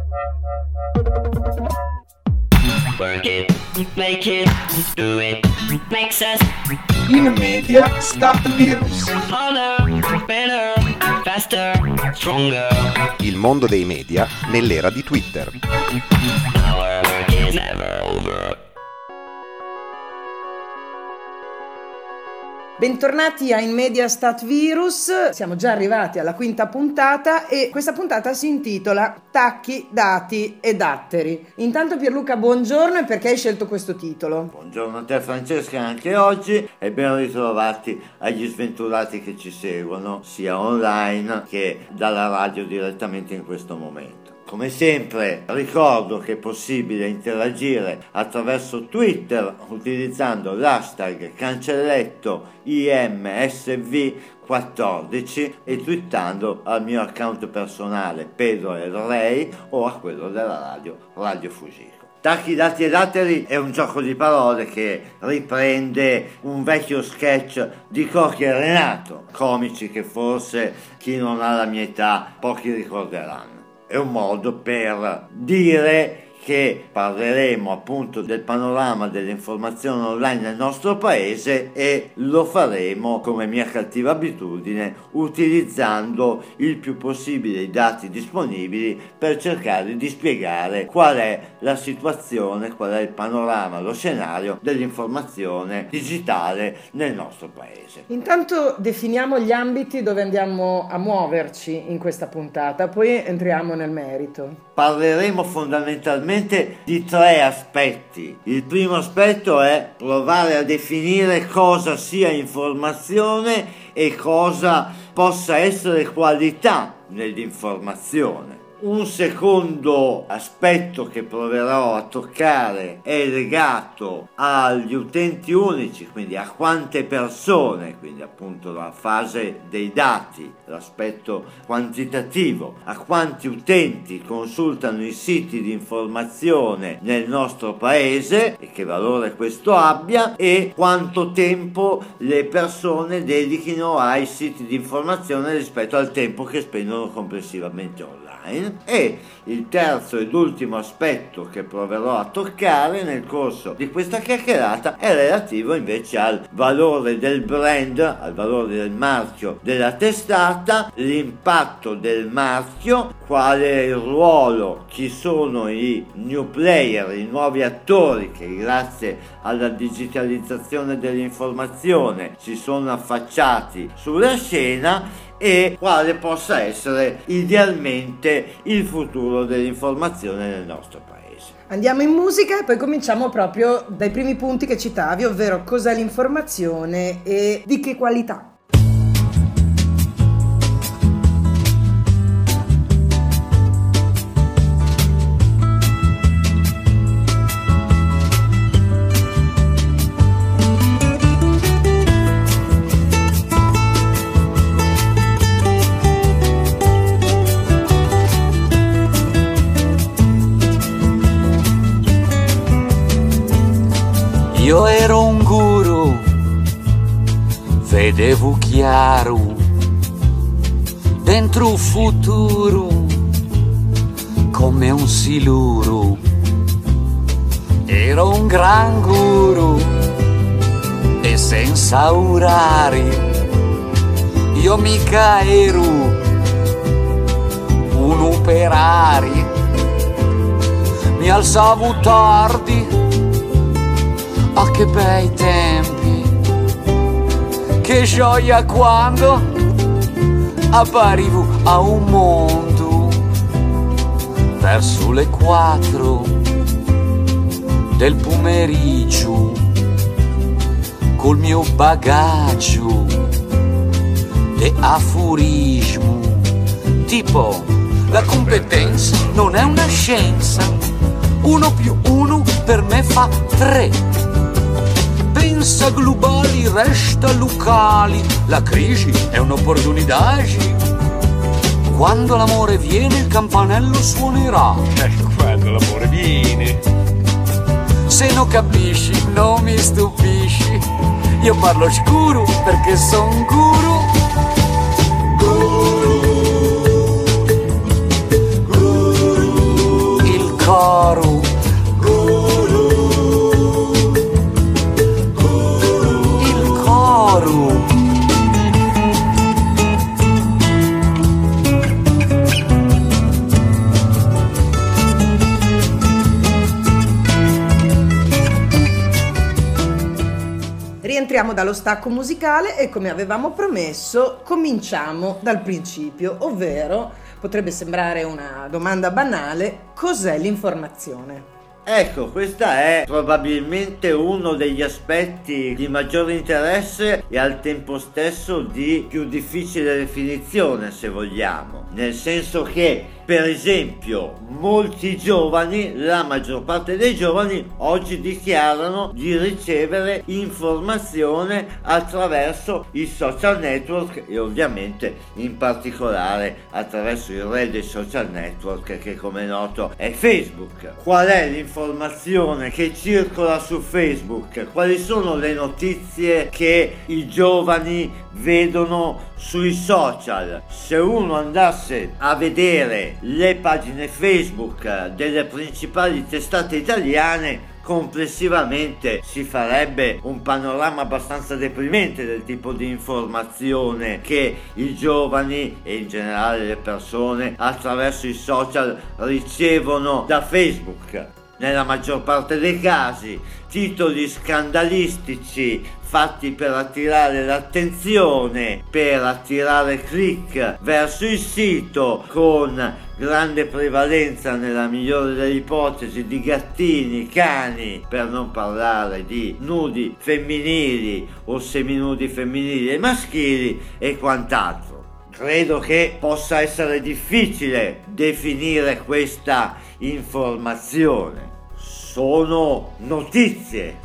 Work it, make it, do it, makes us In media Start Virus. harder, better, faster, stronger. Il mondo dei media nell'era di Twitter. Our work is never over. Bentornati a In Media Stat Virus, siamo già arrivati alla quinta puntata e questa puntata si intitola Tacchi, dati e datteri. Intanto Pierluca, buongiorno, e perché hai scelto questo titolo? Buongiorno a te Francesca anche oggi e ben ritrovati agli sventurati che ci seguono sia online che dalla radio direttamente in questo momento. Come sempre ricordo che è possibile interagire attraverso Twitter utilizzando l'hashtag cancelletto IMSV14 e twittando al mio account personale Pedro El Rey o a quello della Radio Fugico. Tacchi, dati e datteri è un gioco di parole che riprende un vecchio sketch di Cocchi e Renato, comici che forse chi non ha la mia età pochi ricorderanno. È un modo per dire che parleremo appunto del panorama dell'informazione online nel nostro paese e lo faremo, come mia cattiva abitudine, utilizzando il più possibile i dati disponibili per cercare di spiegare qual è la situazione, qual è il panorama, lo scenario dell'informazione digitale nel nostro paese. Intanto definiamo gli ambiti dove andiamo a muoverci in questa puntata, poi entriamo nel merito. Parleremo fondamentalmente di tre aspetti. Il primo aspetto è provare a definire cosa sia informazione e cosa possa essere qualità nell'informazione. Un secondo aspetto che proverò a toccare è legato agli utenti unici, quindi a quante persone, quindi appunto la fase dei dati, l'aspetto quantitativo, a quanti utenti consultano i siti di informazione nel nostro paese e che valore questo abbia e quanto tempo le persone dedichino ai siti di informazione rispetto al tempo che spendono complessivamente online. E il terzo ed ultimo aspetto che proverò a toccare nel corso di questa chiacchierata è relativo invece al valore del brand, al valore del marchio della testata, l'impatto del marchio, qual è il ruolo, chi sono i new player, i nuovi attori che grazie alla digitalizzazione dell'informazione si sono affacciati sulla scena e quale possa essere idealmente il futuro dell'informazione nel nostro paese. Andiamo in musica e poi cominciamo proprio dai primi punti che citavi, ovvero cos'è l'informazione e di che qualità. Io ero un guru, vedevo chiaro, dentro un futuro, come un siluro. Ero un gran guru e senza orari, io mica ero un operario. Mi alzavo tardi, ah che bei tempi, che gioia quando apparivo a un mondo verso le 4 del pomeriggio col mio bagaggio di aforismo, tipo la competenza non è una scienza, 1 più 1 per me fa 3. Pensa globali, resta locali, la crisi è un'opportunità. Quando l'amore viene il campanello suonerà. Quando l'amore viene. Se non capisci non mi stupisci, io parlo scuro perché son guru. Guru, guru, Entriamo dallo stacco musicale e, come avevamo promesso, cominciamo dal principio, ovvero, potrebbe sembrare una domanda banale, cos'è l'informazione? Ecco, questa è probabilmente uno degli aspetti di maggiore interesse e al tempo stesso di più difficile definizione, se vogliamo, nel senso che, per esempio, molti giovani, la maggior parte dei giovani, oggi dichiarano di ricevere informazione attraverso i social network e ovviamente in particolare attraverso il re dei social network che, come è noto, è Facebook. Qual è l'informazione che circola su Facebook? Quali sono le notizie che i giovani vedono sui social? Se uno andasse a vedere le pagine Facebook delle principali testate italiane, complessivamente si farebbe un panorama abbastanza deprimente del tipo di informazione che i giovani e in generale le persone attraverso i social ricevono da Facebook. Nella maggior parte dei casi titoli scandalistici fatti per attirare l'attenzione, per attirare click verso il sito, con grande prevalenza, nella migliore delle ipotesi, di gattini, cani, per non parlare di nudi femminili o seminudi femminili e maschili e quant'altro. Credo che possa essere difficile definire questa informazione. Sono notizie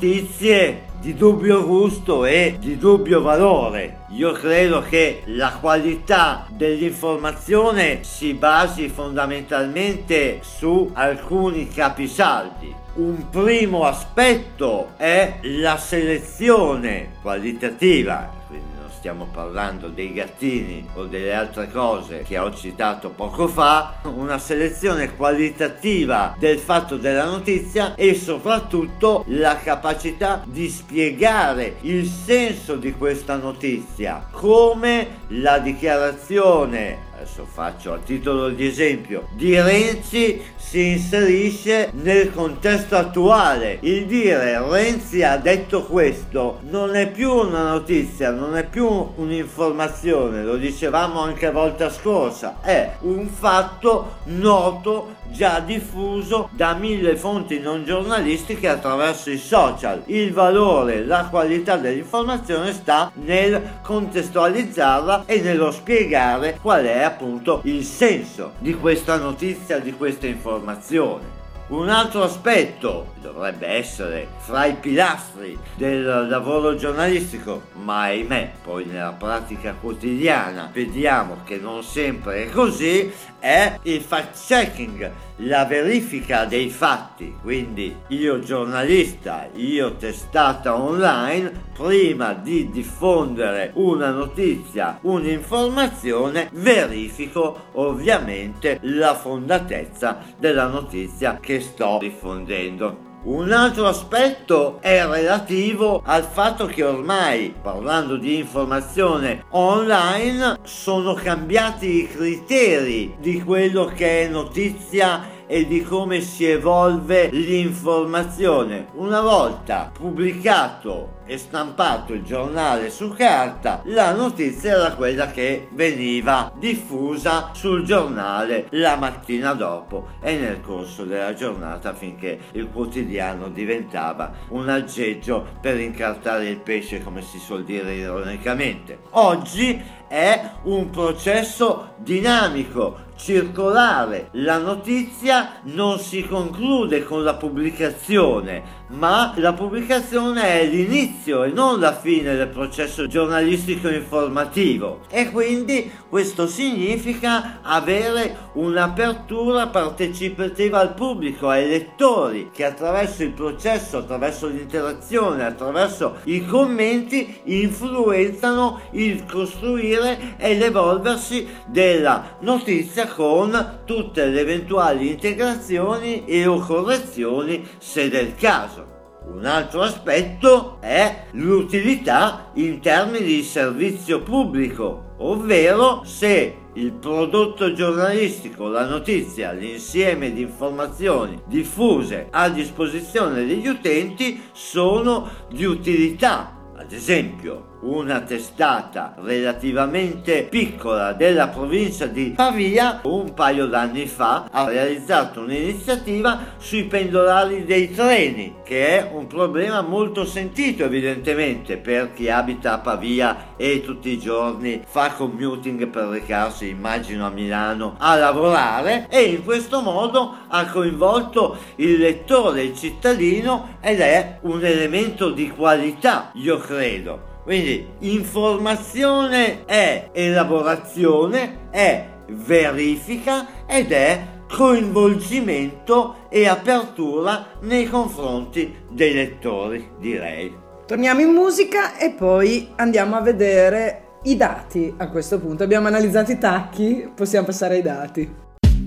di dubbio gusto e di dubbio valore. Io credo che la qualità dell'informazione si basi fondamentalmente su alcuni capisaldi. Un primo aspetto è la selezione qualitativa, quindi non stiamo parlando dei gattini o delle altre cose che ho citato poco fa, una selezione qualitativa del fatto della notizia e soprattutto la capacità di spiegare il senso di questa notizia, come la dichiarazione, adesso faccio a titolo di esempio, di Renzi si inserisce nel contesto attuale. Il dire Renzi ha detto questo non è più una notizia, non è più un'informazione, lo dicevamo anche la volta scorsa, è un fatto noto, già diffuso da 1000 fonti non giornalistiche attraverso i social. Il valore, la qualità dell'informazione sta nel contestualizzarla e nello spiegare qual è appunto il senso di questa notizia, di questa informazione. Un altro aspetto dovrebbe essere fra i pilastri del lavoro giornalistico, ma ahimè poi nella pratica quotidiana vediamo che non sempre è così, è il fact checking, la verifica dei fatti. Quindi io giornalista, io testata online, prima di diffondere una notizia, un'informazione, verifico ovviamente la fondatezza della notizia che sto diffondendo. Un altro aspetto è relativo al fatto che ormai, parlando di informazione online, sono cambiati i criteri di quello che è notizia e di come si evolve l'informazione. Una volta pubblicato e stampato il giornale su carta, la notizia era quella che veniva diffusa sul giornale la mattina dopo e nel corso della giornata, finché il quotidiano diventava un aggeggio per incartare il pesce, come si suol dire ironicamente. Oggi è un processo dinamico, circolare. La notizia non si conclude con la pubblicazione, ma la pubblicazione è l'inizio e non la fine del processo giornalistico informativo, e quindi questo significa avere un'apertura partecipativa al pubblico, ai lettori, che attraverso il processo, attraverso l'interazione, attraverso i commenti influenzano il costruire e l'evolversi della notizia, con tutte le eventuali integrazioni e o correzioni se del caso. Un altro aspetto è l'utilità in termini di servizio pubblico, ovvero se il prodotto giornalistico, la notizia, l'insieme di informazioni diffuse a disposizione degli utenti sono di utilità Ad esempio, una testata relativamente piccola della provincia di Pavia un paio d'anni fa ha realizzato un'iniziativa sui pendolari dei treni, che è un problema molto sentito evidentemente per chi abita a Pavia e tutti i giorni fa commuting per recarsi, immagino, a Milano a lavorare, e in questo modo ha coinvolto il lettore, il cittadino, ed è un elemento di qualità, io credo. Quindi informazione è elaborazione, è verifica ed è coinvolgimento e apertura nei confronti dei lettori, direi. Torniamo in musica e poi andiamo a vedere i dati. A questo punto abbiamo analizzato i tacchi, possiamo passare ai dati.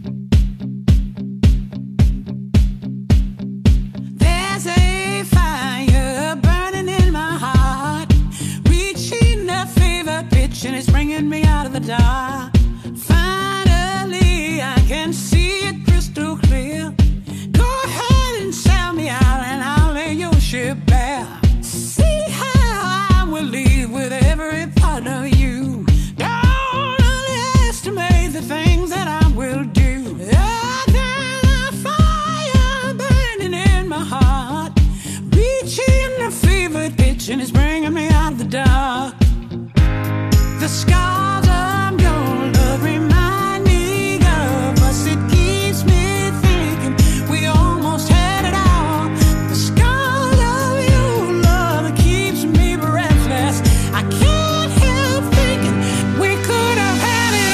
And it's bringing me out of the dark. Finally, I can see it crystal clear. Go ahead and sell me out, and I'll lay your ship bare. See how I will leave with every part of you. Don't underestimate the things that I will do. A fire burning in my heart, reaching a fever pitch, and it's bringing me out of the dark. The scars of your love remind me of us. It keeps me thinking we almost had it all. The scars of your love keeps me breathless. I can't help thinking we could have had it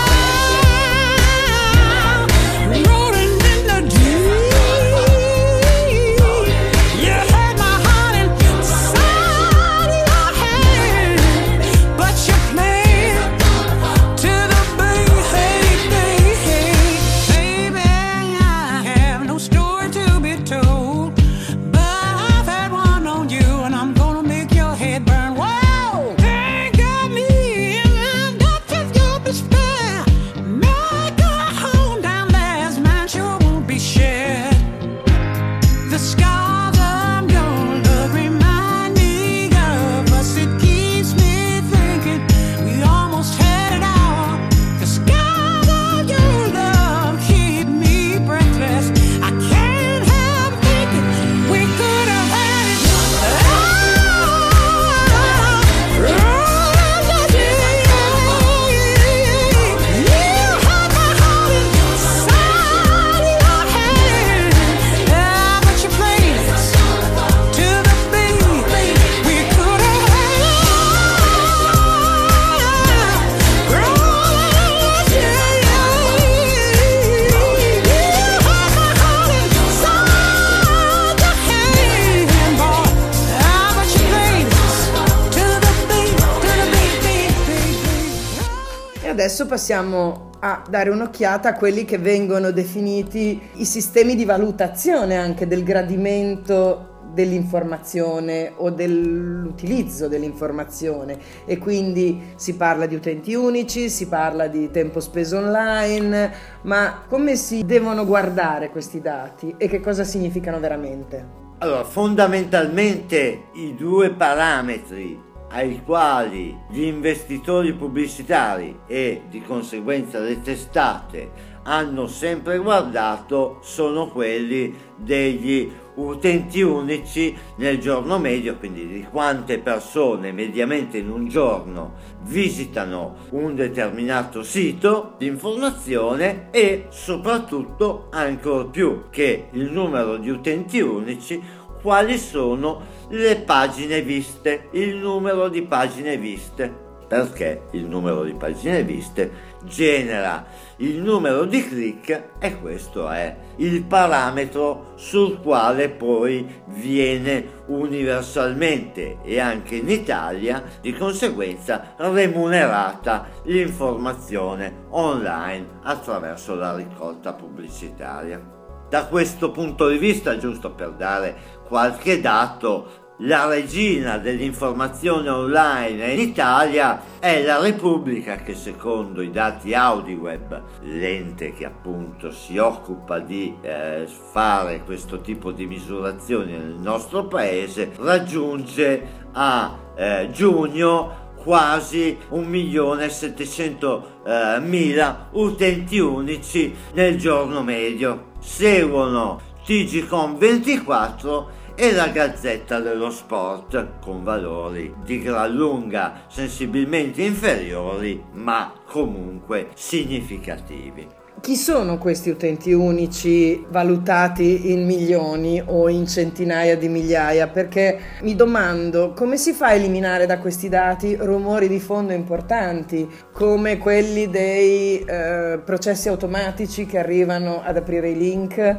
all. Rolling in the deep. You had my heart inside your hand, but you Adesso passiamo a dare un'occhiata a quelli che vengono definiti i sistemi di valutazione anche del gradimento dell'informazione o dell'utilizzo dell'informazione, e quindi si parla di utenti unici, si parla di tempo speso online, ma come si devono guardare questi dati e che cosa significano veramente? Allora, fondamentalmente i due parametri ai quali gli investitori pubblicitari e di conseguenza le testate hanno sempre guardato sono quelli degli utenti unici nel giorno medio, quindi di quante persone mediamente in un giorno visitano un determinato sito di informazione, e soprattutto ancor più che il numero di utenti unici quali sono le pagine viste, il numero di pagine viste, perché il numero di pagine viste genera il numero di click e questo è il parametro sul quale poi viene universalmente e anche in Italia di conseguenza remunerata l'informazione online attraverso la raccolta pubblicitaria. Da questo punto di vista, giusto per dare qualche dato, la regina dell'informazione online in Italia è la Repubblica, che secondo i dati Audiweb, l'ente che appunto si occupa di fare questo tipo di misurazioni nel nostro paese, raggiunge a giugno quasi 1.700.000 utenti unici nel giorno medio. Seguono TGCom24 e la Gazzetta dello Sport, con valori di gran lunga sensibilmente inferiori, ma comunque significativi. Chi sono questi utenti unici valutati in milioni o in centinaia di migliaia? Perché mi domando come si fa a eliminare da questi dati rumori di fondo importanti, come quelli dei processi automatici che arrivano ad aprire i link,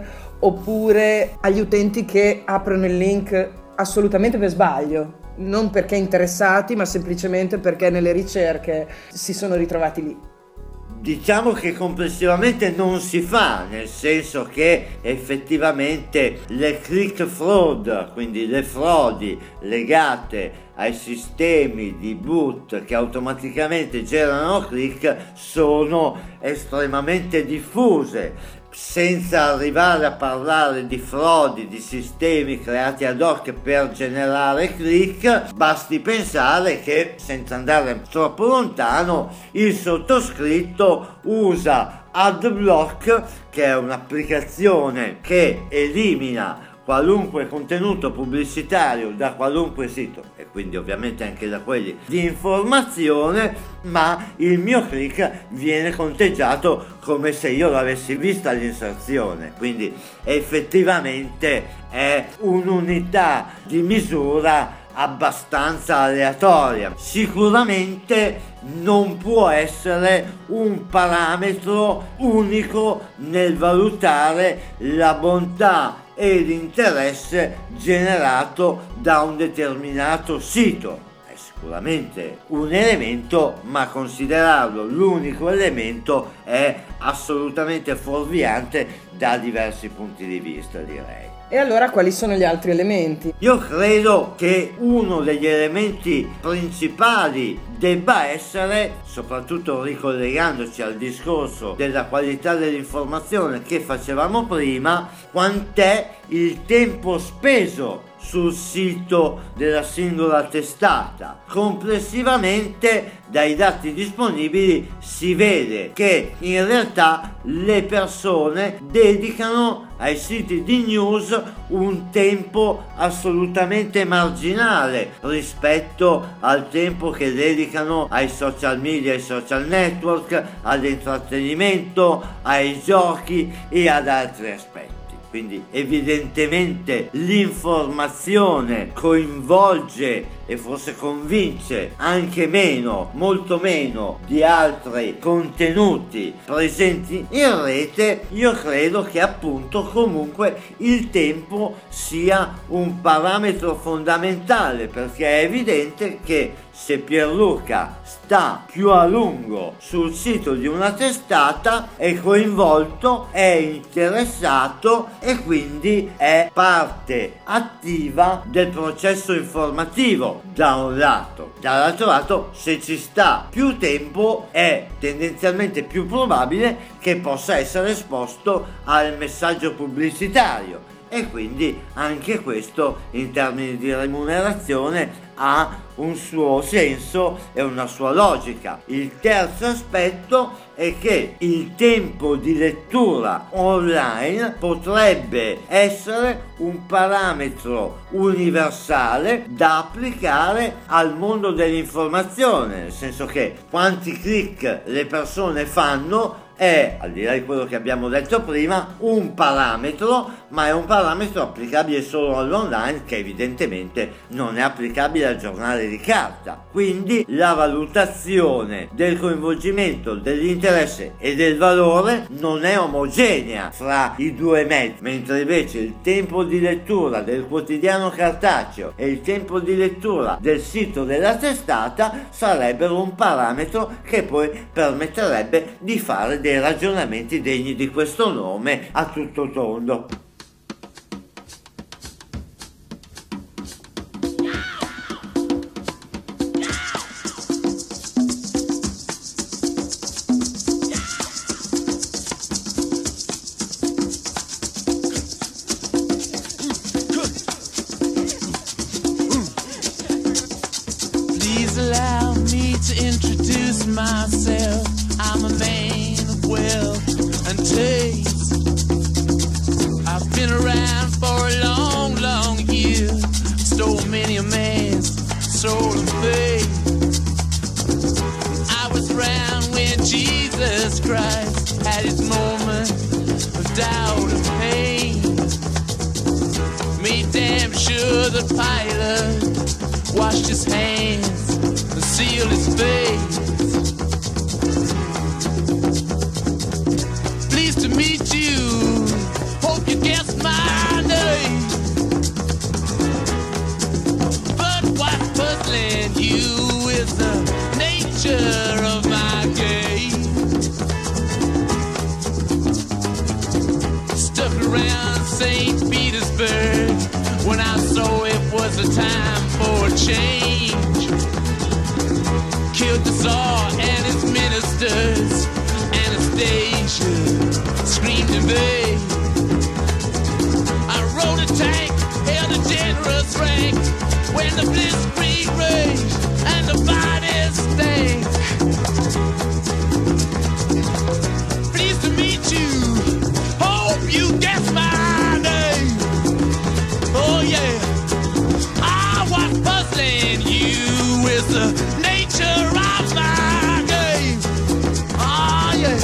oppure agli utenti che aprono il link assolutamente per sbaglio, non perché interessati, ma semplicemente perché nelle ricerche si sono ritrovati lì. Diciamo che complessivamente non si fa, nel senso che effettivamente le click fraud, quindi le frodi legate ai sistemi di boot che automaticamente generano click, sono estremamente diffuse. Senza arrivare a parlare di frodi, di sistemi creati ad hoc per generare click, basti pensare che, senza andare troppo lontano, il sottoscritto usa AdBlock, che è un'applicazione che elimina qualunque contenuto pubblicitario da qualunque sito, e quindi ovviamente anche da quelli di informazione, ma il mio click viene conteggiato come se io l'avessi vista l'inserzione, quindi effettivamente è un'unità di misura abbastanza aleatoria. Sicuramente non può essere un parametro unico nel valutare la bontà e l'interesse generato da un determinato sito. È sicuramente un elemento, ma considerarlo l'unico elemento è assolutamente fuorviante da diversi punti di vista, direi. E allora quali sono gli altri elementi? Io credo che uno degli elementi principali debba essere, soprattutto ricollegandoci al discorso della qualità dell'informazione che facevamo prima, quant'è il tempo speso sul sito della singola testata. Complessivamente dai dati disponibili si vede che in realtà le persone dedicano ai siti di news un tempo assolutamente marginale rispetto al tempo che dedicano ai social media, ai social network, all'intrattenimento, ai giochi e ad altri aspetti. Quindi evidentemente l'informazione coinvolge e forse convince anche meno, molto meno di altri contenuti presenti in rete. Io credo che appunto comunque il tempo sia un parametro fondamentale, perché è evidente che se Pierluca sta più a lungo sul sito di una testata è coinvolto, è interessato e quindi è parte attiva del processo informativo, da un lato. Dall'altro lato, se ci sta più tempo è tendenzialmente più probabile che possa essere esposto al messaggio pubblicitario, e quindi anche questo in termini di remunerazione ha un suo senso e una sua logica. Il terzo aspetto è che il tempo di lettura online potrebbe essere un parametro universale da applicare al mondo dell'informazione, nel senso che quanti click le persone fanno è, al di là di quello che abbiamo detto prima, un parametro, ma è un parametro applicabile solo all'online, che evidentemente non è applicabile al giornale di carta. Quindi la valutazione del coinvolgimento, dell'interesse e del valore non è omogenea fra i due mezzi, mentre invece il tempo di lettura del quotidiano cartaceo e il tempo di lettura del sito della testata sarebbero un parametro che poi permetterebbe di fare dei ragionamenti degni di questo nome a tutto tondo. myself, I'm a man of wealth and taste. I've been around for a long, long year, stole many a man's soul of faith. I was around when Jesus Christ had his moment of doubt and pain. Made damn sure the Pilate washed his hands and sealed his face. Pleased to meet you, hope you guessed my name. But what's puzzling you is the nature of my game. Stuck around St. Petersburg when I saw it was a time for a change. Killed the Tsar and his ministers, Anastasia screamed in vain. I rode a tank, held a generous rank when the blitzkrieg raged and the bodies stank. Pleased to meet you, hope you guess my name. Oh yeah, what's puzzling you is the nature of my game. Oh yeah,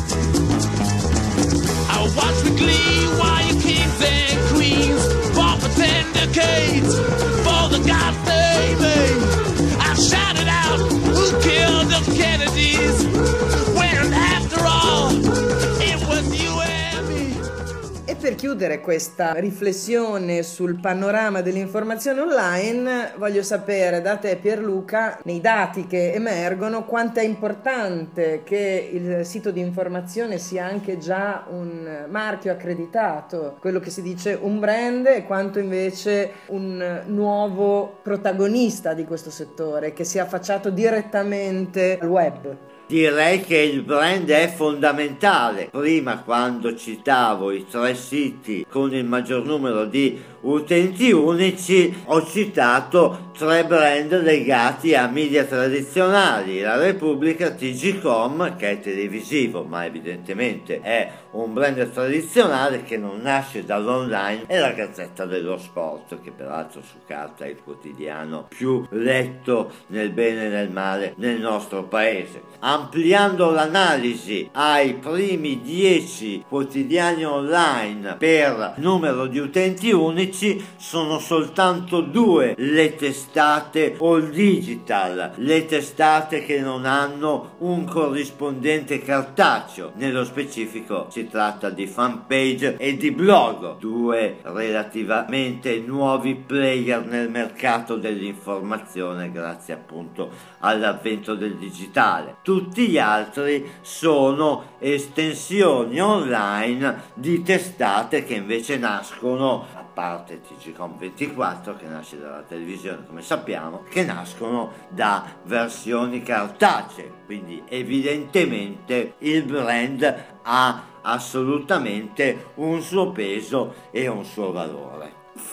I watch with glee while your kings and queens fought for 10 decades for the gods they made. I shouted out, who killed the Kennedys? When after all, it was you and me. E per chiudere questa riflessione sul panorama dell'informazione online, voglio sapere da te, Pierluca, nei dati che emergono, quanto è importante che il sito di informazione sia anche già un marchio accreditato, quello che si dice un brand, e quanto invece un nuovo protagonista di questo settore che sia affacciato direttamente al web. Direi che il brand è fondamentale. Prima, quando citavo i 3 siti con il maggior numero di utenti unici, ho citato 3 brand legati a media tradizionali: La Repubblica, TGcom, che è televisivo ma evidentemente è un brand tradizionale che non nasce dall'online, e la Gazzetta dello Sport, che peraltro su carta è il quotidiano più letto nel bene e nel male nel nostro paese. Ampliando l'analisi ai primi 10 quotidiani online per numero di utenti unici, sono soltanto 2 le testate all digital, le testate che non hanno un corrispondente cartaceo. Nello specifico si tratta di Fanpage e di Blogo, 2 relativamente nuovi player nel mercato dell'informazione grazie appunto all'avvento del digitale. Tutti gli altri sono estensioni online di testate che invece nascono, a parte TGcom 24 che nasce dalla televisione come sappiamo, che nascono da versioni cartacee. Quindi evidentemente il brand ha assolutamente un suo peso e un suo valore.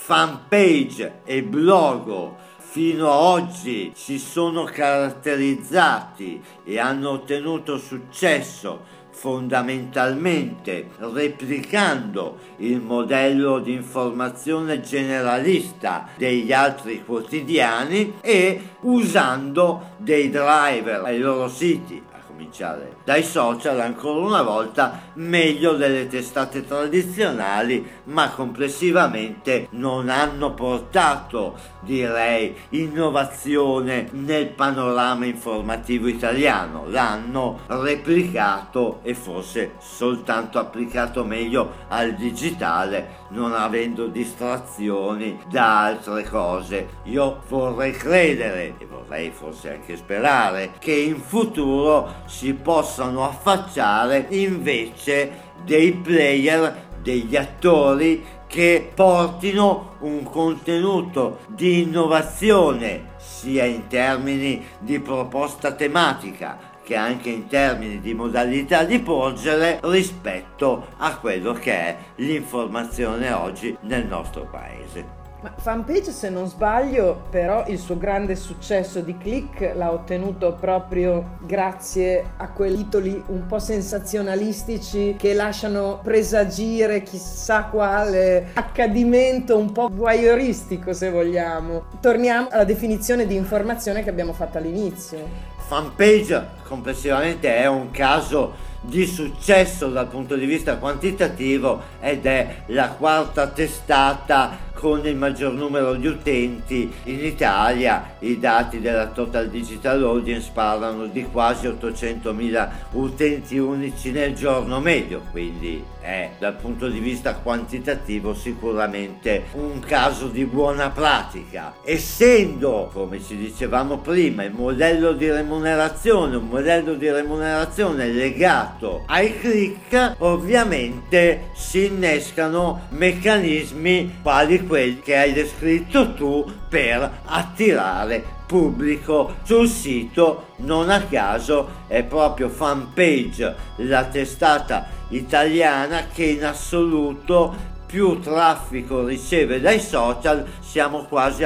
Fanpage e Blogo fino ad oggi si sono caratterizzati e hanno ottenuto successo fondamentalmente replicando il modello di informazione generalista degli altri quotidiani e usando dei driver ai loro siti, a cominciare dai social, ancora una volta meglio delle testate tradizionali, ma complessivamente non hanno portato, direi, innovazione nel panorama informativo italiano. L'hanno replicato e forse soltanto applicato meglio al digitale, non avendo distrazioni da altre cose. Io vorrei credere e vorrei forse anche sperare che in futuro si possano affacciare invece dei player, degli attori che portino un contenuto di innovazione sia in termini di proposta tematica che anche in termini di modalità di porgere rispetto a quello che è l'informazione oggi nel nostro paese. Ma Fanpage, se non sbaglio, però il suo grande successo di click l'ha ottenuto proprio grazie a quei titoli un po' sensazionalistici che lasciano presagire chissà quale accadimento un po' voyeuristico, se vogliamo. Torniamo alla definizione di informazione che abbiamo fatto all'inizio. Fanpage complessivamente è un caso di successo dal punto di vista quantitativo ed è la quarta testata con il maggior numero di utenti in Italia. I dati della Total Digital Audience parlano di quasi 800.000 utenti unici nel giorno medio, quindi è dal punto di vista quantitativo sicuramente un caso di buona pratica. Essendo, come ci dicevamo prima, il modello di remunerazione un modello di remunerazione legato ai click, ovviamente si innescano meccanismi quali quelli che hai descritto tu per attirare pubblico sul sito. Non a caso è proprio Fanpage la testata italiana che in assoluto più traffico riceve dai social. Siamo quasi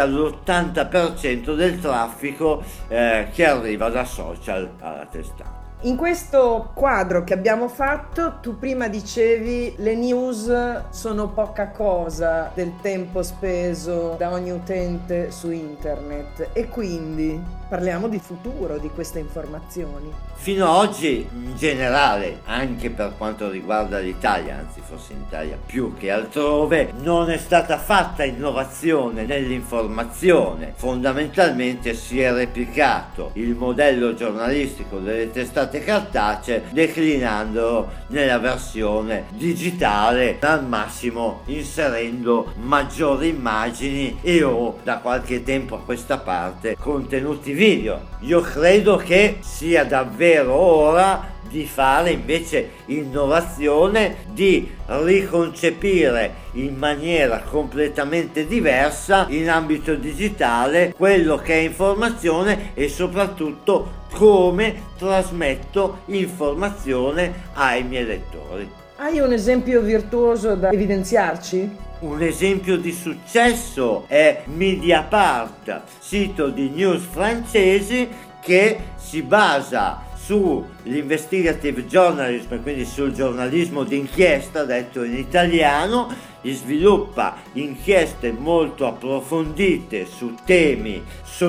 all'80% del traffico che arriva da social alla testata. In questo quadro che abbiamo fatto, tu prima dicevi le news sono poca cosa del tempo speso da ogni utente su internet, e quindi parliamo di futuro di queste informazioni. Fino ad oggi, in generale, anche per quanto riguarda l'Italia, anzi forse in Italia più che altrove, non è stata fatta innovazione nell'informazione. Fondamentalmente si è replicato il modello giornalistico delle testate cartacee declinandolo nella versione digitale, al massimo inserendo maggiori immagini e o da qualche tempo a questa parte contenuti video. Io credo che sia davvero ora di fare invece innovazione, di riconcepire in maniera completamente diversa in ambito digitale quello che è informazione e soprattutto come trasmetto informazione ai miei lettori. Hai un esempio virtuoso da evidenziarci? Un esempio di successo è Mediapart, sito di news francesi che si basa sull'investigative journalism, quindi sul giornalismo d'inchiesta detto in italiano, sviluppa inchieste molto approfondite su temi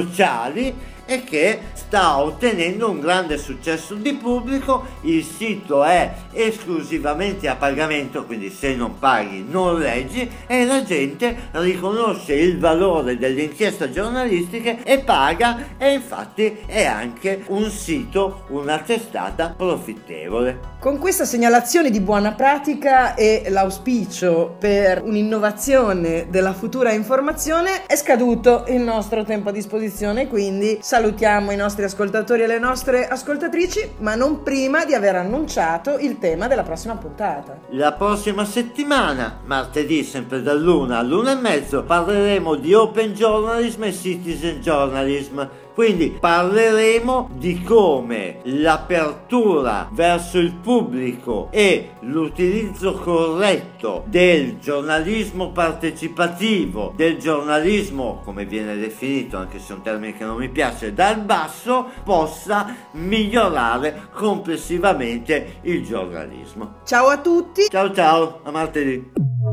sociali e che sta ottenendo un grande successo di pubblico. Il sito è esclusivamente a pagamento, quindi se non paghi non leggi, e la gente riconosce il valore delle inchieste giornalistiche e paga, e infatti è anche un sito, una testata profittevole. Con questa segnalazione di buona pratica e l'auspicio per un'innovazione della futura informazione è scaduto il nostro tempo a disposizione, quindi salutiamo i nostri ascoltatori e le nostre ascoltatrici, ma non prima di aver annunciato il tema della prossima puntata. La prossima settimana, martedì, sempre dall'1 all'1:30, parleremo di open journalism e citizen journalism. Quindi parleremo di come l'apertura verso il pubblico e l'utilizzo corretto del giornalismo partecipativo, del giornalismo, come viene definito, anche se è un termine che non mi piace, dal basso, possa migliorare complessivamente il giornalismo. Ciao a tutti! Ciao ciao, a martedì!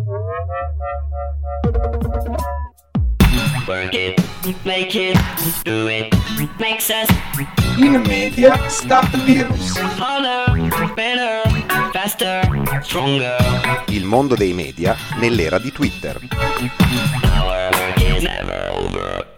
Work it, make it, do it, makes us In media, stop the virus. harder, better, faster, stronger. Il mondo dei media nell'era di Twitter. Our work is never over.